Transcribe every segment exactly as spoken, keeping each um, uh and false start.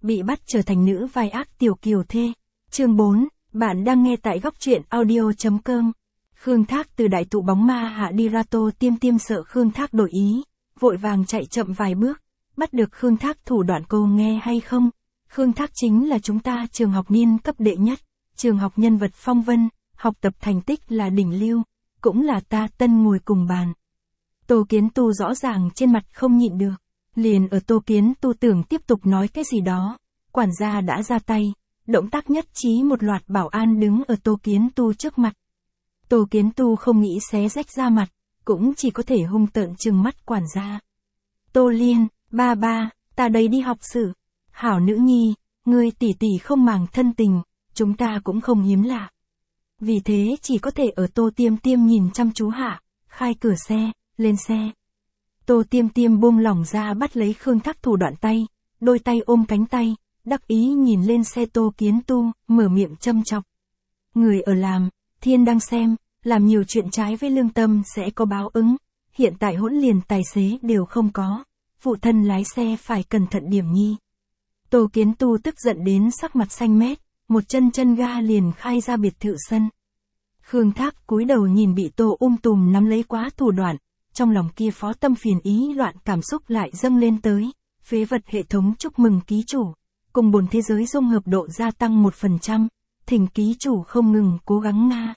Bị bắt trở thành nữ vai ác tiểu kiều thê. Chương bốn, bạn đang nghe tại góc truyện audio.com. Khương Thác từ đại tụ bóng ma hạ đi ra. Tô Tiêm Tiêm sợ Khương Thác đổi ý, vội vàng chạy chậm vài bước, bắt được Khương Thác thủ đoạn. Cô nghe hay không? Khương Thác chính là chúng ta trường học niên cấp đệ nhất, trường học nhân vật phong vân, học tập thành tích là đỉnh lưu, cũng là ta tân ngồi cùng bàn. Tô Kiến Tu rõ ràng trên mặt không nhịn được, liền ở Tô Kiến Tu tưởng tiếp tục nói cái gì đó, quản gia đã ra tay, động tác nhất trí một loạt bảo an đứng ở Tô Kiến Tu trước mặt. Tô Kiến Tu không nghĩ xé rách ra mặt, cũng chỉ có thể hung tợn trừng mắt quản gia. Tô Liên, ba ba, ta đây đi học sử. Hảo nữ nhi, ngươi tỷ tỷ không màng thân tình, chúng ta cũng không hiếm lạ. Vì thế chỉ có thể ở Tô Tiêm Tiêm nhìn chăm chú hạ, khai cửa xe, lên xe. Tô Tiêm Tiêm buông lỏng ra bắt lấy Khương Thác thủ đoạn tay, đôi tay ôm cánh tay, đắc ý nhìn lên xe Tô Kiến Tu, mở miệng châm chọc. Người ở làm, thiên đang xem, làm nhiều chuyện trái với lương tâm sẽ có báo ứng, hiện tại hỗn liền tài xế đều không có, phụ thân lái xe phải cẩn thận điểm nhi. Tô Kiến Tu tức giận đến sắc mặt xanh mét, một chân chân ga liền khai ra biệt thự sân. Khương Thác cúi đầu nhìn bị Tô um tùm nắm lấy quá thủ đoạn, trong lòng kia phó tâm phiền ý loạn cảm xúc lại dâng lên tới, phế vật hệ thống chúc mừng ký chủ, cùng bồn thế giới dung hợp độ gia tăng một phần trăm, thỉnh ký chủ không ngừng cố gắng nga.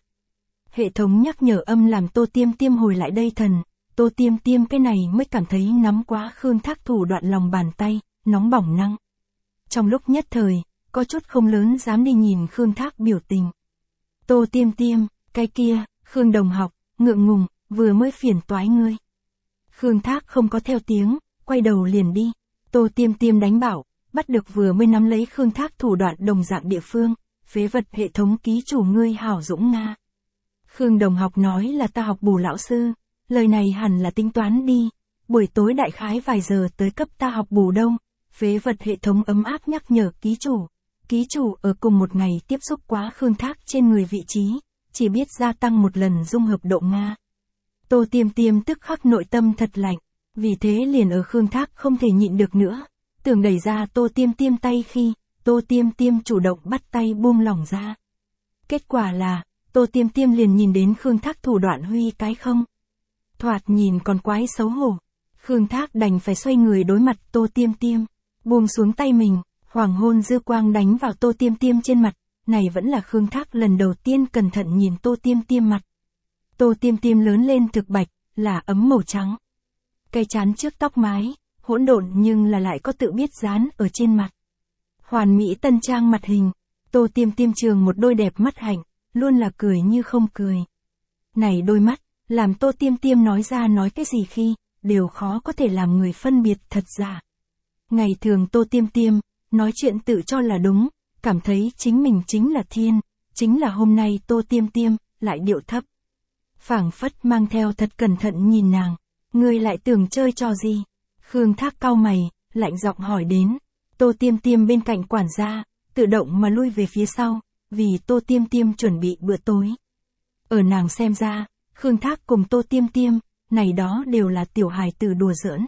Hệ thống nhắc nhở âm làm Tô Tiêm Tiêm hồi lại đây thần, Tô Tiêm Tiêm cái này mới cảm thấy nắm quá Khương Thác thủ đoạn lòng bàn tay, nóng bỏng năng. Trong lúc nhất thời, có chút không lớn dám đi nhìn Khương Thác biểu tình. Tô Tiêm Tiêm, cái kia, Khương đồng học, ngượng ngùng, vừa mới phiền toái ngươi. Khương Thác không có theo tiếng, quay đầu liền đi. Tô Tiêm Tiêm đánh bảo, bắt được vừa mới nắm lấy Khương Thác thủ đoạn đồng dạng địa phương, phế vật hệ thống ký chủ ngươi hảo dũng nga. Khương đồng học nói là ta học bù lão sư, lời này hẳn là tính toán đi, buổi tối đại khái vài giờ tới cấp ta học bù đông. Phế vật hệ thống ấm áp nhắc nhở ký chủ, ký chủ ở cùng một ngày tiếp xúc quá Khương Thác trên người vị trí, chỉ biết gia tăng một lần dung hợp độ nga. Tô Tiêm Tiêm tức khắc nội tâm thật lạnh, vì thế liền ở Khương Thác không thể nhịn được nữa, tưởng đẩy ra Tô Tiêm Tiêm tay khi, Tô Tiêm Tiêm chủ động bắt tay buông lỏng ra. Kết quả là, Tô Tiêm Tiêm liền nhìn đến Khương Thác thủ đoạn huy cái không. Thoạt nhìn còn quái xấu hổ, Khương Thác đành phải xoay người đối mặt Tô Tiêm Tiêm. Buông xuống tay mình, hoàng hôn dư quang đánh vào Tô Tiêm Tiêm trên mặt, này vẫn là Khương Thác lần đầu tiên cẩn thận nhìn Tô Tiêm Tiêm mặt. Tô Tiêm Tiêm lớn lên thực bạch, là ấm màu trắng. Cây chán trước tóc mái, hỗn độn nhưng là lại có tự biết dán ở trên mặt. Hoàn mỹ tân trang mặt hình, Tô Tiêm Tiêm trường một đôi đẹp mắt hạnh, luôn là cười như không cười. Này đôi mắt, làm Tô Tiêm Tiêm nói ra nói cái gì khi, đều khó có thể làm người phân biệt thật giả. Ngày thường Tô Tiêm Tiêm, nói chuyện tự cho là đúng, cảm thấy chính mình chính là thiên, chính là hôm nay Tô Tiêm Tiêm, lại điệu thấp. Phảng phất mang theo thật cẩn thận nhìn nàng, ngươi lại tưởng chơi trò gì? Khương Thác cau mày, lạnh giọng hỏi đến. Tô Tiêm Tiêm bên cạnh quản gia, tự động mà lui về phía sau, vì Tô Tiêm Tiêm chuẩn bị bữa tối. Ở nàng xem ra, Khương Thác cùng Tô Tiêm Tiêm, này đó đều là tiểu hài tử đùa giỡn.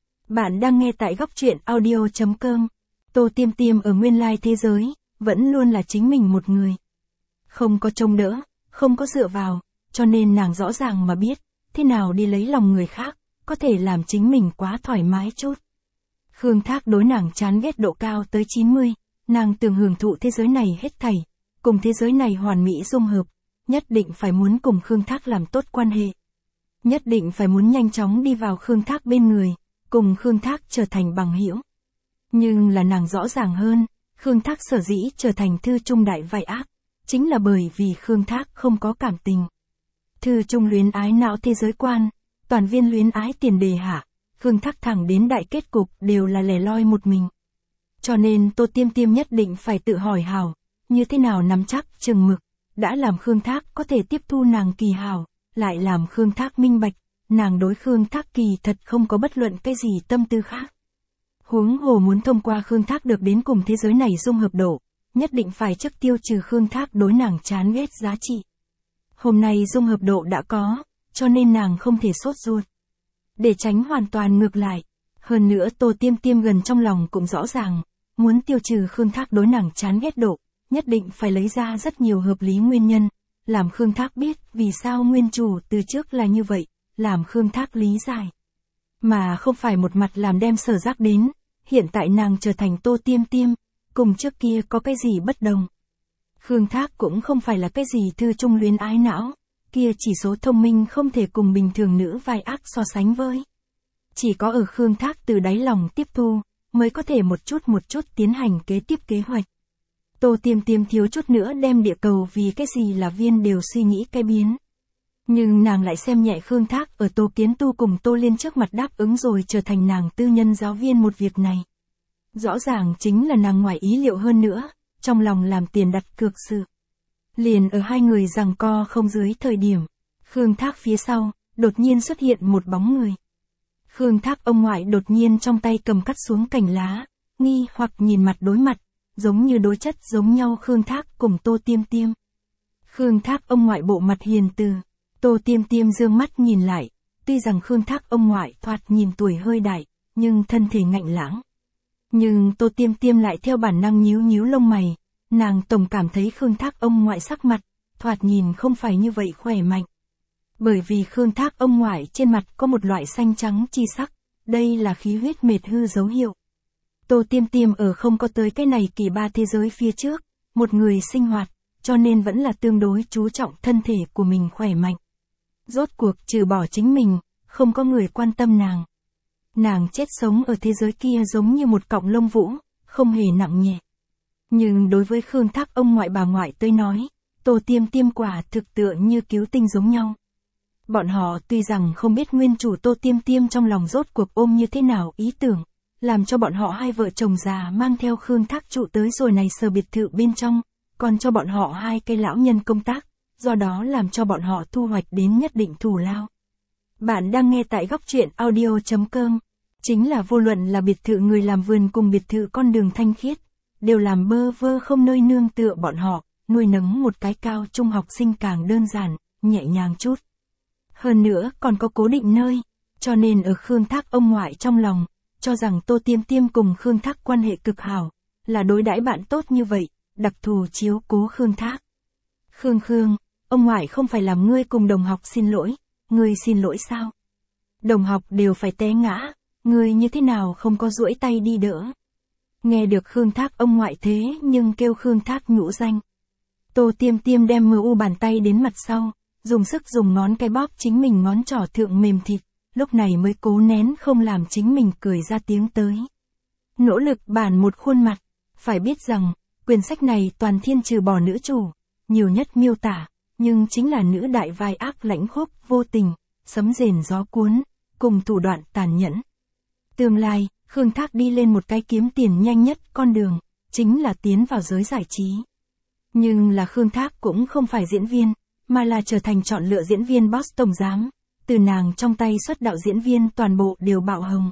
Bạn đang nghe tại góc truyện audio.com. Tô Tiêm Tiêm ở nguyên lai thế giới, vẫn luôn là chính mình một người. Không có trông đỡ, không có dựa vào, cho nên nàng rõ ràng mà biết, thế nào đi lấy lòng người khác, có thể làm chính mình quá thoải mái chút. Khương Thác đối nàng chán ghét độ cao tới chín mươi, nàng tưởng hưởng thụ thế giới này hết thảy, cùng thế giới này hoàn mỹ dung hợp, nhất định phải muốn cùng Khương Thác làm tốt quan hệ. Nhất định phải muốn nhanh chóng đi vào Khương Thác bên người, cùng Khương Thác trở thành bằng hữu. Nhưng là nàng rõ ràng hơn, Khương Thác sở dĩ trở thành thư trung đại vai ác, chính là bởi vì Khương Thác không có cảm tình. Thư trung luyến ái não thế giới quan, toàn viên luyến ái tiền đề hạ, Khương Thác thẳng đến đại kết cục đều là lẻ loi một mình. Cho nên Tô Tiêm Tiêm nhất định phải tự hỏi hảo, như thế nào nắm chắc chừng mực, đã làm Khương Thác có thể tiếp thu nàng kỳ hảo, lại làm Khương Thác minh bạch, nàng đối Khương Thác kỳ thật không có bất luận cái gì tâm tư khác. Huống hồ muốn thông qua Khương Thác được đến cùng thế giới này dung hợp độ, nhất định phải trước tiêu trừ Khương Thác đối nàng chán ghét giá trị. Hôm nay dung hợp độ đã có, cho nên nàng không thể sốt ruột. Để tránh hoàn toàn ngược lại, hơn nữa Tô Tiêm Tiêm gần trong lòng cũng rõ ràng, muốn tiêu trừ Khương Thác đối nàng chán ghét độ, nhất định phải lấy ra rất nhiều hợp lý nguyên nhân, làm Khương Thác biết vì sao nguyên chủ từ trước là như vậy, làm Khương Thác lý giải. Mà không phải một mặt làm đem Sở Giác đến, hiện tại nàng trở thành Tô Tiêm Tiêm, cùng trước kia có cái gì bất đồng. Khương Thác cũng không phải là cái gì thư trung luyến ái não, kia chỉ số thông minh không thể cùng bình thường nữ vai ác so sánh với. Chỉ có ở Khương Thác từ đáy lòng tiếp thu, mới có thể một chút một chút tiến hành kế tiếp kế hoạch. Tô Tiêm Tiêm thiếu chút nữa đem địa cầu vì cái gì là viên đều suy nghĩ cái biến. Nhưng nàng lại xem nhẹ Khương Thác ở Tô Kiến Tu cùng Tô Liên trước mặt đáp ứng rồi trở thành nàng tư nhân giáo viên một việc này. Rõ ràng chính là nàng ngoài ý liệu hơn nữa, trong lòng làm tiền đặt cược sự. Liền ở hai người giằng co không dưới thời điểm, Khương Thác phía sau, đột nhiên xuất hiện một bóng người. Khương Thác ông ngoại đột nhiên trong tay cầm cắt xuống cành lá, nghi hoặc nhìn mặt đối mặt, giống như đối chất giống nhau Khương Thác cùng Tô Tiêm Tiêm. Khương Thác ông ngoại bộ mặt hiền từ, Tô Tiêm Tiêm dương mắt nhìn lại, tuy rằng Khương Thác ông ngoại thoạt nhìn tuổi hơi đại, nhưng thân thể ngạnh lãng. Nhưng Tô Tiêm Tiêm lại theo bản năng nhíu nhíu lông mày, nàng tổng cảm thấy Khương Thác ông ngoại sắc mặt, thoạt nhìn không phải như vậy khỏe mạnh. Bởi vì Khương Thác ông ngoại trên mặt có một loại xanh trắng chi sắc, đây là khí huyết mệt hư dấu hiệu. Tô Tiêm Tiêm ở không có tới cái này kỳ ba thế giới phía trước, một người sinh hoạt, cho nên vẫn là tương đối chú trọng thân thể của mình khỏe mạnh. Rốt cuộc trừ bỏ chính mình, không có người quan tâm nàng. Nàng chết sống ở thế giới kia giống như một cọng lông vũ, không hề nặng nhẹ. Nhưng đối với Khương Thác ông ngoại bà ngoại tới nói, Tô Tiêm Tiêm quả thực tựa như cứu tinh giống nhau. Bọn họ tuy rằng không biết nguyên chủ Tô Tiêm Tiêm trong lòng rốt cuộc ôm như thế nào ý tưởng, làm cho bọn họ hai vợ chồng già mang theo Khương Thác trụ tới rồi này sở biệt thự bên trong, còn cho bọn họ hai cây lão nhân công tác, do đó làm cho bọn họ thu hoạch đến nhất định thù lao. Bạn đang nghe tại góc truyện audio chấm com, chính là vô luận là biệt thự người làm vườn cùng biệt thự con đường thanh khiết, đều làm bơ vơ không nơi nương tựa bọn họ, nuôi nấng một cái cao trung học sinh càng đơn giản, nhẹ nhàng chút. Hơn nữa còn có cố định nơi, cho nên ở Khương Thác ông ngoại trong lòng, cho rằng Tô Tiêm Tiêm cùng Khương Thác quan hệ cực hảo, là đối đãi bạn tốt như vậy, đặc thù chiếu cố Khương Thác. Khương Khương, ông ngoại không phải làm ngươi cùng đồng học xin lỗi, ngươi xin lỗi sao? Đồng học đều phải té ngã, ngươi như thế nào không có duỗi tay đi đỡ? Nghe được Khương Thác ông ngoại thế nhưng kêu Khương Thác nhũ danh. Tô Tiêm Tiêm đem mờ u bàn tay đến mặt sau, dùng sức dùng ngón cái bóp chính mình ngón trỏ thượng mềm thịt, lúc này mới cố nén không làm chính mình cười ra tiếng tới. Nỗ lực bản một khuôn mặt, phải biết rằng, quyển sách này toàn thiên trừ bỏ nữ chủ, nhiều nhất miêu tả, nhưng chính là nữ đại vai ác lãnh khốc, vô tình, sấm rền gió cuốn, cùng thủ đoạn tàn nhẫn. Tương lai, Khương Thác đi lên một cái kiếm tiền nhanh nhất con đường, chính là tiến vào giới giải trí. Nhưng là Khương Thác cũng không phải diễn viên, mà là trở thành chọn lựa diễn viên boss tổng giám, từ nàng trong tay xuất đạo diễn viên toàn bộ đều bạo hồng.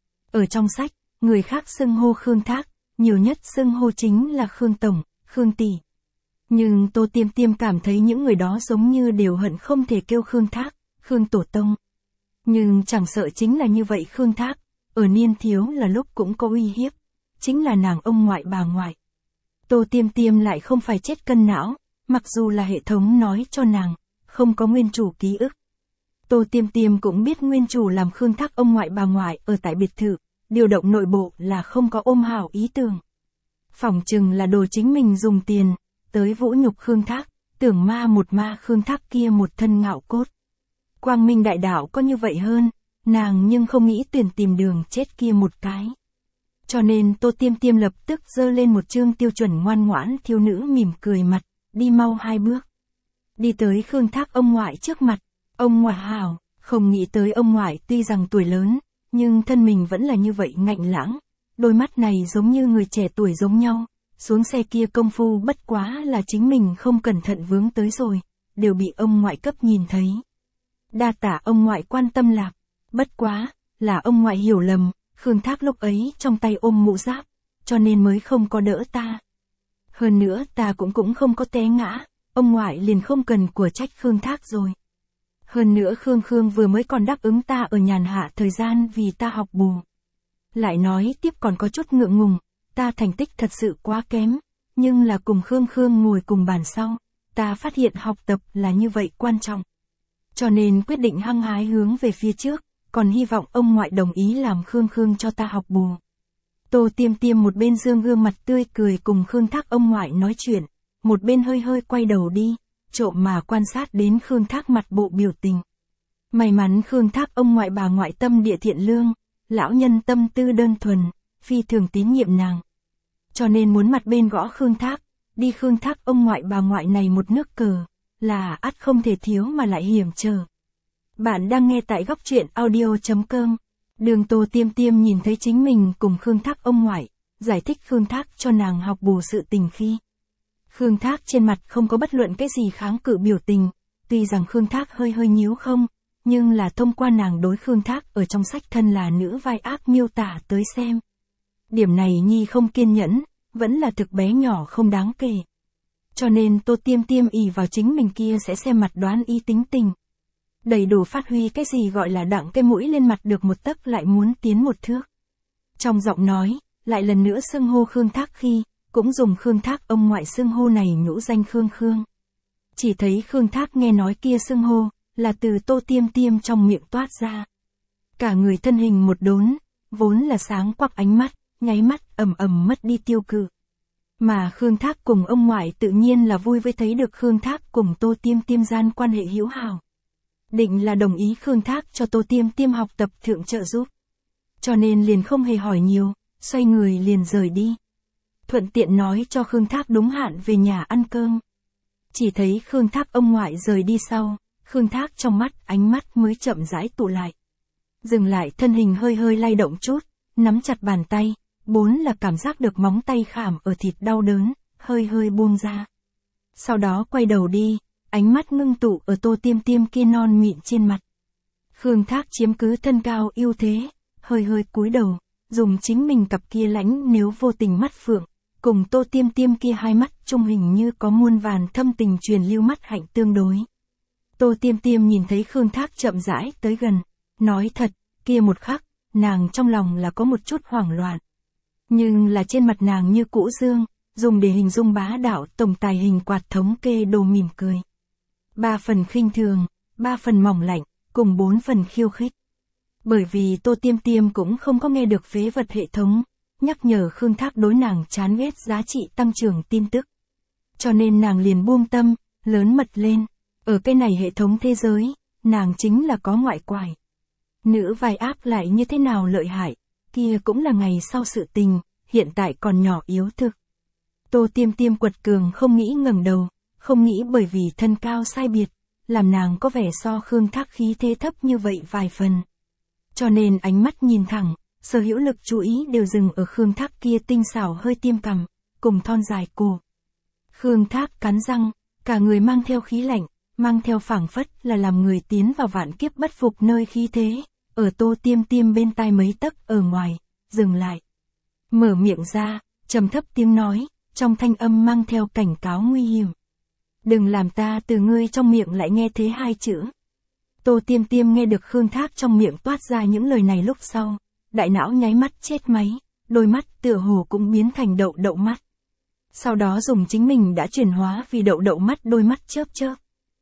Ở trong sách, người khác xưng hô Khương Thác, nhiều nhất xưng hô chính là Khương Tổng, Khương Tỷ. Nhưng Tô Tiêm Tiêm cảm thấy những người đó giống như đều hận không thể kêu Khương Thác, Khương Tổ Tông. Nhưng chẳng sợ chính là như vậy Khương Thác, ở niên thiếu là lúc cũng có uy hiếp, chính là nàng ông ngoại bà ngoại. Tô Tiêm Tiêm lại không phải chết cân não, mặc dù là hệ thống nói cho nàng, không có nguyên chủ ký ức. Tô Tiêm Tiêm cũng biết nguyên chủ làm Khương Thác ông ngoại bà ngoại ở tại biệt thự, điều động nội bộ là không có ôm hảo ý tưởng. Phỏng chừng là đồ chính mình dùng tiền, tới vũ nhục Khương Thác, tưởng ma một ma Khương Thác kia một thân ngạo cốt. Quang Minh đại đạo có như vậy hơn, nàng nhưng không nghĩ tuyển tìm đường chết kia một cái. Cho nên Tô Tiêm Tiêm lập tức dơ lên một chương tiêu chuẩn ngoan ngoãn thiếu nữ mỉm cười mặt, đi mau hai bước. Đi tới Khương Thác ông ngoại trước mặt, ông ngoại hảo, không nghĩ tới ông ngoại tuy rằng tuổi lớn, nhưng thân mình vẫn là như vậy ngạnh lãng, đôi mắt này giống như người trẻ tuổi giống nhau, xuống xe kia công phu bất quá là chính mình không cẩn thận vướng tới rồi, đều bị ông ngoại cấp nhìn thấy. Đa tả ông ngoại quan tâm lạc, bất quá, là ông ngoại hiểu lầm, Khương Thác lúc ấy trong tay ôm mũ giáp, cho nên mới không có đỡ ta. Hơn nữa ta cũng cũng không có té ngã, ông ngoại liền không cần của trách Khương Thác rồi. Hơn nữa Khương Khương vừa mới còn đáp ứng ta ở nhàn hạ thời gian vì ta học bù. Lại nói tiếp còn có chút ngượng ngùng, ta thành tích thật sự quá kém, nhưng là cùng Khương Khương ngồi cùng bàn sau, ta phát hiện học tập là như vậy quan trọng. Cho nên quyết định hăng hái hướng về phía trước, còn hy vọng ông ngoại đồng ý làm Khương Khương cho ta học bù. Tô Tiêm Tiêm một bên dương gương mặt tươi cười cùng Khương Thác ông ngoại nói chuyện, một bên hơi hơi quay đầu đi, trộm mà quan sát đến Khương Thác mặt bộ biểu tình. May mắn Khương Thác ông ngoại bà ngoại tâm địa thiện lương, lão nhân tâm tư đơn thuần, phi thường tín nhiệm nàng. Cho nên muốn mặt bên gõ Khương Thác, đi Khương Thác ông ngoại bà ngoại này một nước cờ, là ắt không thể thiếu mà lại hiểm trở. Bạn đang nghe tại góc truyện audio chấm com. Đường Tô Tiêm Tiêm nhìn thấy chính mình cùng Khương Thác ông ngoại, giải thích Khương Thác cho nàng học bù sự tình khi. Khương Thác trên mặt không có bất luận cái gì kháng cự biểu tình, tuy rằng Khương Thác hơi hơi nhíu không, nhưng là thông qua nàng đối Khương Thác ở trong sách thân là nữ vai ác miêu tả tới xem. Điểm này Nhi không kiên nhẫn, vẫn là thực bé nhỏ không đáng kể. Cho nên Tô Tiêm Tiêm ỷ vào chính mình kia sẽ xem mặt đoán ý tính tình. Đầy đủ phát huy cái gì gọi là đặng cái mũi lên mặt được một tấc lại muốn tiến một thước. Trong giọng nói, lại lần nữa xưng hô Khương Thác khi, cũng dùng Khương Thác ông ngoại xưng hô này nhũ danh Khương Khương. Chỉ thấy Khương Thác nghe nói kia xưng hô, là từ Tô Tiêm Tiêm trong miệng toát ra. Cả người thân hình một đốn, vốn là sáng quắc ánh mắt, nháy mắt ầm ầm mất đi tiêu cự. Mà Khương Thác cùng ông ngoại tự nhiên là vui với thấy được Khương Thác cùng Tô Tiêm Tiêm gian quan hệ hữu hảo. Định là đồng ý Khương Thác cho Tô Tiêm Tiêm học tập thượng trợ giúp. Cho nên liền không hề hỏi nhiều, xoay người liền rời đi. Thuận tiện nói cho Khương Thác đúng hạn về nhà ăn cơm. Chỉ thấy Khương Thác ông ngoại rời đi sau, Khương Thác trong mắt ánh mắt mới chậm rãi tụ lại. Dừng lại thân hình hơi hơi lay động chút, nắm chặt bàn tay, bốn là cảm giác được móng tay khảm ở thịt đau đớn, hơi hơi buông ra. Sau đó quay đầu đi, ánh mắt ngưng tụ ở Tô Tiêm Tiêm kia non mịn trên mặt. Khương Thác chiếm cứ thân cao ưu thế, hơi hơi cúi đầu, dùng chính mình cặp kia lãnh nếu vô tình mắt phượng, cùng Tô Tiêm Tiêm kia hai mắt trung hình như có muôn vàn thâm tình truyền lưu mắt hạnh tương đối. Tô Tiêm Tiêm nhìn thấy Khương Thác chậm rãi tới gần, nói thật, kia một khắc, nàng trong lòng là có một chút hoảng loạn. Nhưng là trên mặt nàng như cũ dương, dùng để hình dung bá đạo tổng tài hình quạt thống kê đồ mỉm cười. Ba phần khinh thường, ba phần mỏng lạnh, cùng bốn phần khiêu khích. Bởi vì Tô Tiêm Tiêm cũng không có nghe được phế vật hệ thống, nhắc nhở Khương Thác đối nàng chán ghét giá trị tăng trưởng tin tức. Cho nên nàng liền buông tâm, lớn mật lên. Ở cái này hệ thống thế giới, nàng chính là có ngoại quải. Nữ vai áp lại như thế nào lợi hại, kia cũng là ngày sau sự tình, hiện tại còn nhỏ yếu thực. Tô Tiêm Tiêm quật cường không nghĩ ngẩng đầu, không nghĩ bởi vì thân cao sai biệt, làm nàng có vẻ so Khương Thác khí thế thấp như vậy vài phần. Cho nên ánh mắt nhìn thẳng, sở hữu lực chú ý đều dừng ở Khương Thác kia tinh xảo hơi tiêm cằm, cùng thon dài cổ. Khương Thác cắn răng, cả người mang theo khí lạnh, mang theo phảng phất là làm người tiến vào vạn kiếp bất phục nơi khí thế, ở Tô Tiêm Tiêm bên tai mấy tấc ở ngoài, dừng lại. Mở miệng ra, trầm thấp tiếng nói, trong thanh âm mang theo cảnh cáo nguy hiểm. Đừng làm ta từ ngươi trong miệng lại nghe thế hai chữ. Tô Tiêm Tiêm nghe được Khương Thác trong miệng toát ra những lời này lúc sau, đại não nháy mắt chết máy, đôi mắt tựa hồ cũng biến thành đậu đậu mắt. Sau đó dùng chính mình đã chuyển hóa vì đậu đậu mắt đôi mắt chớp chớp.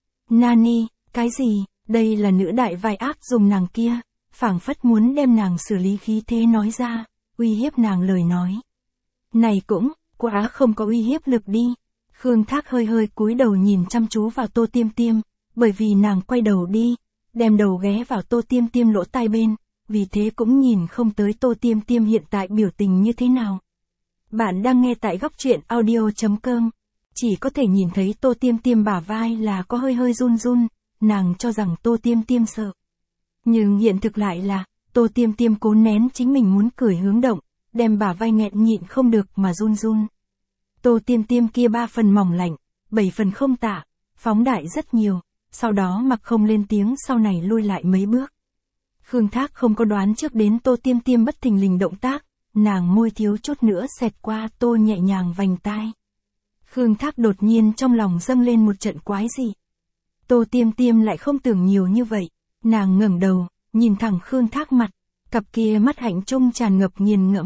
Nani, cái gì, đây là nữ đại vai ác dùng nàng kia, phảng phất muốn đem nàng xử lý khí thế nói ra, uy hiếp nàng lời nói. Này cũng, quá không có uy hiếp lực đi. Khương Thác hơi hơi cúi đầu nhìn chăm chú vào Tô Tiêm Tiêm, bởi vì nàng quay đầu đi, đem đầu ghé vào Tô Tiêm Tiêm lỗ tai bên, vì thế cũng nhìn không tới Tô Tiêm Tiêm hiện tại biểu tình như thế nào. Bạn đang nghe tại góc truyện audio chấm com, chỉ có thể nhìn thấy Tô Tiêm Tiêm bả vai là có hơi hơi run run, nàng cho rằng Tô Tiêm Tiêm sợ. Nhưng hiện thực lại là, Tô Tiêm Tiêm cố nén chính mình muốn cười hướng động, đem bả vai nghẹn nhịn không được mà run run. Tô Tiêm Tiêm kia ba phần mỏng lạnh, bảy phần không tả, phóng đại rất nhiều, sau đó mặc không lên tiếng sau này lui lại mấy bước. Khương Thác không có đoán trước đến Tô Tiêm Tiêm bất thình lình động tác, nàng môi thiếu chút nữa xẹt qua Tô nhẹ nhàng vành tai. Khương Thác đột nhiên trong lòng dâng lên một trận quái dị. Tô Tiêm Tiêm lại không tưởng nhiều như vậy, nàng ngẩng đầu, nhìn thẳng Khương Thác mặt, cặp kia mắt hạnh trung tràn ngập nghiền ngẫm,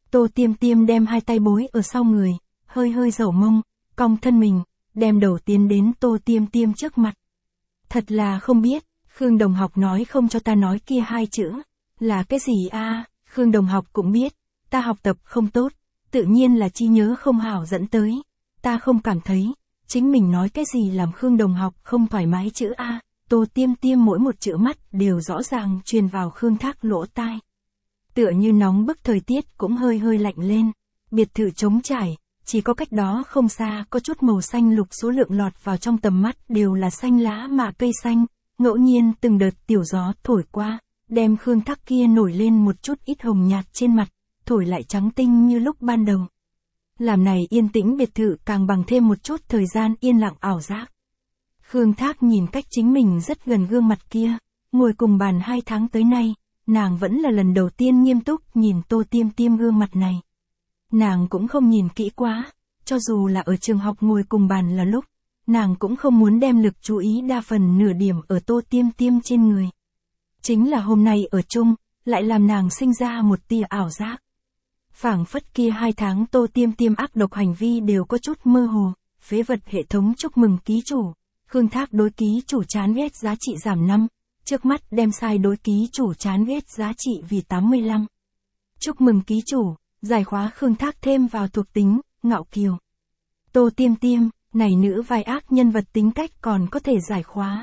Tô Tiêm Tiêm đem hai tay bối ở sau người, hơi hơi dẩu mông, cong thân mình, đem đầu tiến đến Tô Tiêm Tiêm trước mặt. Thật là không biết, Khương đồng học nói không cho ta nói kia hai chữ, là cái gì a? À? Khương đồng học cũng biết, ta học tập không tốt, tự nhiên là trí nhớ không hảo dẫn tới, ta không cảm thấy, chính mình nói cái gì làm Khương đồng học không thoải mái chữ a. Tô Tiêm Tiêm mỗi một chữ mắt đều rõ ràng truyền vào Khương Thác lỗ tai. Tựa như nóng bức thời tiết cũng hơi hơi lạnh lên, biệt thự trống trải, chỉ có cách đó không xa có chút màu xanh lục số lượng lọt vào trong tầm mắt đều là xanh lá mà cây xanh, ngẫu nhiên từng đợt tiểu gió thổi qua, đem Khương Thác kia nổi lên một chút ít hồng nhạt trên mặt, thổi lại trắng tinh như lúc ban đầu. Làm này yên tĩnh biệt thự càng bằng thêm một chút thời gian yên lặng ảo giác. Khương Thác nhìn cách chính mình rất gần gương mặt kia, ngồi cùng bàn hai tháng tới nay, nàng vẫn là lần đầu tiên nghiêm túc nhìn Tô Tiêm Tiêm gương mặt này. Nàng cũng không nhìn kỹ quá, cho dù là ở trường học ngồi cùng bàn là lúc, nàng cũng không muốn đem lực chú ý đa phần nửa điểm ở Tô Tiêm Tiêm trên người. Chính là hôm nay ở chung, lại làm nàng sinh ra một tia ảo giác. Phảng phất kia hai tháng Tô Tiêm Tiêm ác độc hành vi đều có chút mơ hồ, phế vật hệ thống chúc mừng ký chủ. Khương Thác đối ký chủ chán ghét giá trị giảm năm, trước mắt đem sai đối ký chủ chán ghét giá trị vì tám mươi lăm. Chúc mừng ký chủ, giải khóa Khương Thác thêm vào thuộc tính, ngạo kiều. Tô Tiêm Tiêm, này nữ vai ác nhân vật tính cách còn có thể giải khóa.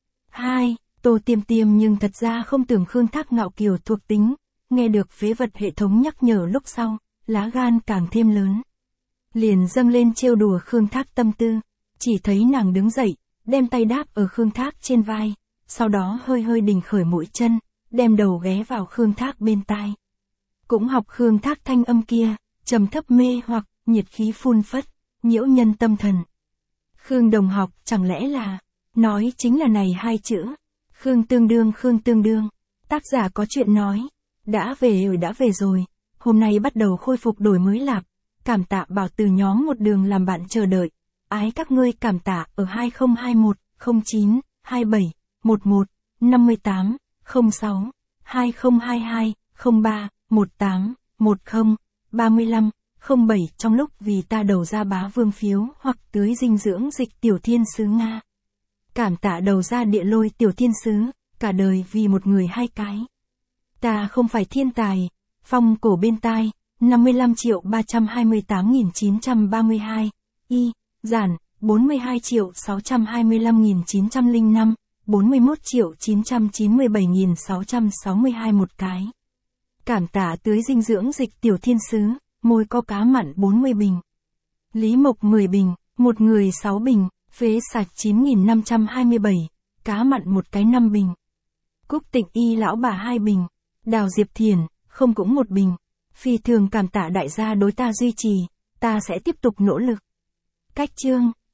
hai. Tô Tiêm Tiêm nhưng thật ra không tưởng Khương Thác ngạo kiều thuộc tính, nghe được phế vật hệ thống nhắc nhở lúc sau, lá gan càng thêm lớn. Liền dâng lên trêu đùa Khương Thác tâm tư, chỉ thấy nàng đứng dậy, đem tay đáp ở Khương Thác trên vai, sau đó hơi hơi đình khởi mũi chân, đem đầu ghé vào Khương Thác bên tai. Cũng học Khương Thác thanh âm kia, trầm thấp mê hoặc, nhiệt khí phun phất, nhiễu nhân tâm thần. Khương đồng học chẳng lẽ là, nói chính là này hai chữ. Khương tương đương Khương tương đương, tác giả có chuyện nói, đã về rồi đã về rồi, hôm nay bắt đầu khôi phục đổi mới lạp, cảm tạ bảo từ nhóm một đường làm bạn chờ đợi. Ái các ngươi cảm tạ ở hai không hai mốt, không chín, hai bảy, mười một, năm tám, không sáu, hai không hai hai, không ba, mười tám, mười, ba lăm, không bảy trong lúc vì ta đầu ra bá vương phiếu hoặc tưới dinh dưỡng dịch tiểu thiên sứ Nga. Cảm tạ đầu ra địa lôi tiểu thiên sứ, cả đời vì một người hai cái. Ta không phải thiên tài, phong cổ bên tai, năm mươi lăm triệu ba trăm hai mươi tám nghìn chín trăm ba mươi hai, y. Giản, bốn mươi hai triệu sáu trăm hai mươi lăm nghìn chín trăm lẻ năm, bốn mươi mốt triệu chín trăm chín mươi bảy nghìn sáu trăm sáu mươi hai một cái. Cảm tạ tưới dinh dưỡng dịch tiểu thiên sứ, môi có cá mặn bốn mươi bình. Lý Mộc mười bình, một người sáu bình, phế sạch chín nghìn năm trăm hai mươi bảy, cá mặn một cái năm bình. Cúc Tịnh Y lão bà hai bình, Đào Diệp Thiền, không cũng một bình. Phi thường cảm tạ đại gia đối ta duy trì, ta sẽ tiếp tục nỗ lực. Cách chương